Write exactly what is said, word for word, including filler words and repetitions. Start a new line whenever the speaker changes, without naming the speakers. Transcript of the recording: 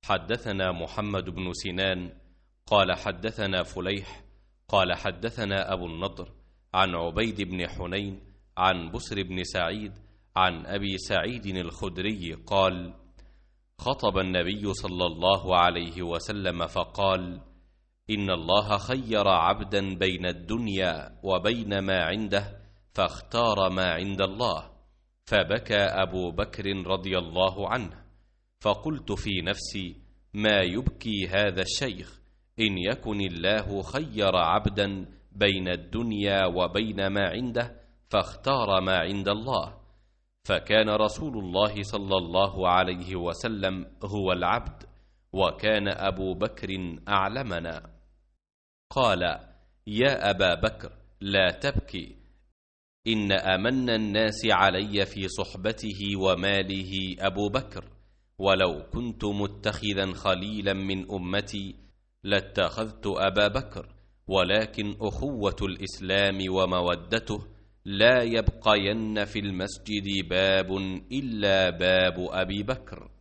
حدثنا محمد بن سنان قال حدثنا فليح قال حدثنا أبو النضر عن عبيد بن حنين عن بسر بن سعيد عن أبي سعيد الخدري قال: خطب النبي صلى الله عليه وسلم فقال: إن الله خير عبدا بين الدنيا وبين ما عنده فاختار ما عند الله، فبكى أبو بكر رضي الله عنه، فقلت في نفسي: ما يبكي هذا الشيخ؟ إن يكن الله خير عبدا بين الدنيا وبين ما عنده فاختار ما عند الله، فكان رسول الله صلى الله عليه وسلم هو العبد، وكان أبو بكر أعلمنا. قال: يا أبا بكر لا تبكي، إن أمن الناس علي في صحبته وماله أبو بكر، ولو كنت متخذا خليلا من أمتي لاتخذت أبا بكر، ولكن أخوة الإسلام ومودته لا يبقين في المسجد باب إلا باب أبي بكر.